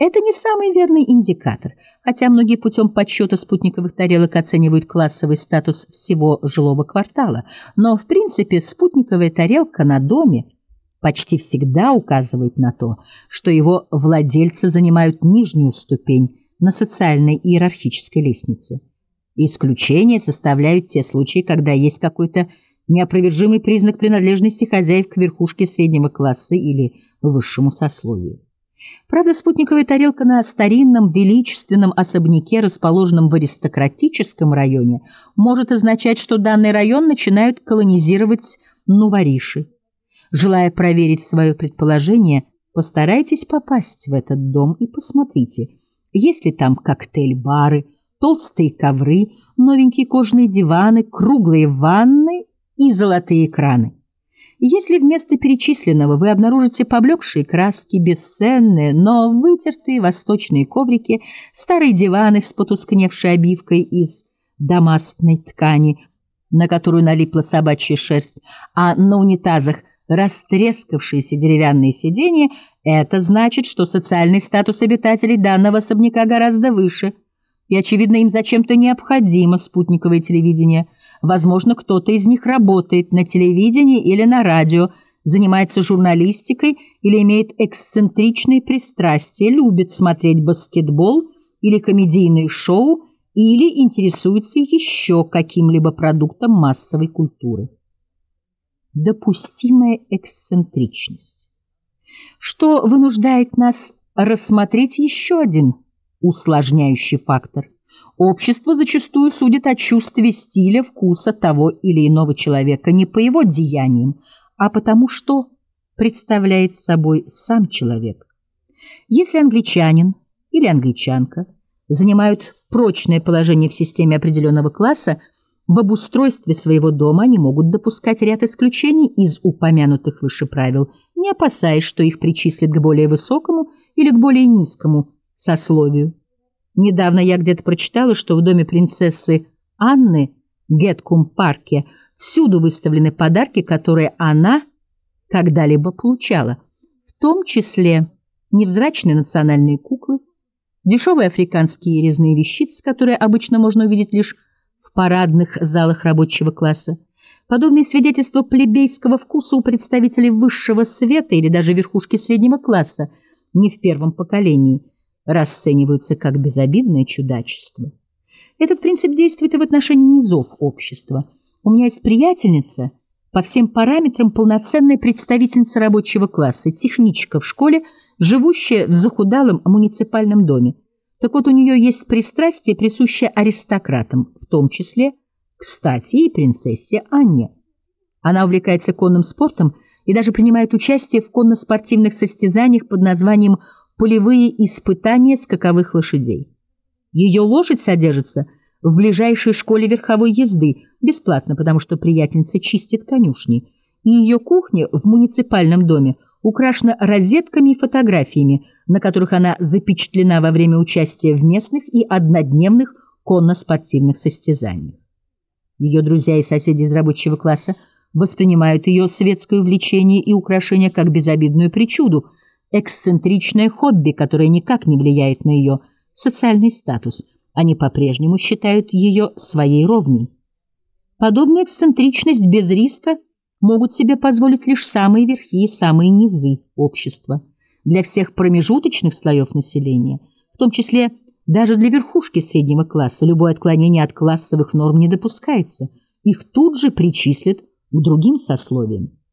Это не самый верный индикатор, хотя многие путем подсчета спутниковых тарелок оценивают классовый статус всего жилого квартала, но в принципе спутниковая тарелка на доме почти всегда указывает на то, что его владельцы занимают нижнюю ступень на социальной иерархической лестнице. Исключение составляют те случаи, когда есть какой-то неопровержимый признак принадлежности хозяев к верхушке среднего класса или высшему сословию. Правда, спутниковая тарелка на старинном величественном особняке, расположенном в аристократическом районе, может означать, что данный район начинают колонизировать нувориши. Желая проверить свое предположение, постарайтесь попасть в этот дом и посмотрите, есть ли там коктейль-бары, толстые ковры, новенькие кожаные диваны, круглые ванны и золотые краны. Если вместо перечисленного вы обнаружите поблекшие краски, бесценные, но вытертые восточные коврики, старые диваны с потускневшей обивкой из дамастной ткани, на которую налипла собачья шерсть, а на унитазах растрескавшиеся деревянные сиденья, это значит, что социальный статус обитателей данного особняка гораздо выше, и, очевидно, им зачем-то необходимо спутниковое телевидение. Возможно, кто-то из них работает на телевидении или на радио, занимается журналистикой или имеет эксцентричные пристрастия, любит смотреть баскетбол или комедийные шоу, или интересуется еще каким-либо продуктом массовой культуры. Допустимая эксцентричность. Что вынуждает нас рассмотреть еще один усложняющий фактор. Общество зачастую судит о чувстве стиля, вкуса того или иного человека не по его деяниям, а потому что представляет собой сам человек. Если англичанин или англичанка занимают прочное положение в системе определенного класса, в обустройстве своего дома они могут допускать ряд исключений из упомянутых выше правил, не опасаясь, что их причислят к более высокому или к более низкому сословию. Недавно я где-то прочитала, что в доме принцессы Анны в Геткум-парке всюду выставлены подарки, которые она когда-либо получала, в том числе невзрачные национальные куклы, дешевые африканские резные вещицы, которые обычно можно увидеть лишь в парадных залах рабочего класса. Подобные свидетельства плебейского вкуса у представителей высшего света или даже верхушки среднего класса не в первом поколении расцениваются как безобидное чудачество. Этот принцип действует и в отношении низов общества. У меня есть приятельница, по всем параметрам полноценная представительница рабочего класса, техничка в школе, живущая в захудалом муниципальном доме. Так вот, у нее есть пристрастие, присущее аристократам, в том числе, кстати, и принцессе Анне. Она увлекается конным спортом и даже принимает участие в конно-спортивных состязаниях под названием «Полевые испытания скаковых лошадей». Ее лошадь содержится в ближайшей школе верховой езды, бесплатно, потому что приятельница чистит конюшни, и ее кухня в муниципальном доме украшена розетками и фотографиями, на которых она запечатлена во время участия в местных и однодневных конно-спортивных состязаниях. Ее друзья и соседи из рабочего класса воспринимают ее светское увлечение и украшение как безобидную причуду, эксцентричное хобби, которое никак не влияет на ее социальный статус. Они по-прежнему считают ее своей ровней. Подобную эксцентричность без риска могут себе позволить лишь самые верхи и самые низы общества. Для всех промежуточных слоев населения, в том числе даже для верхушки среднего класса, любое отклонение от классовых норм не допускается. Их тут же причислят к другим сословиям.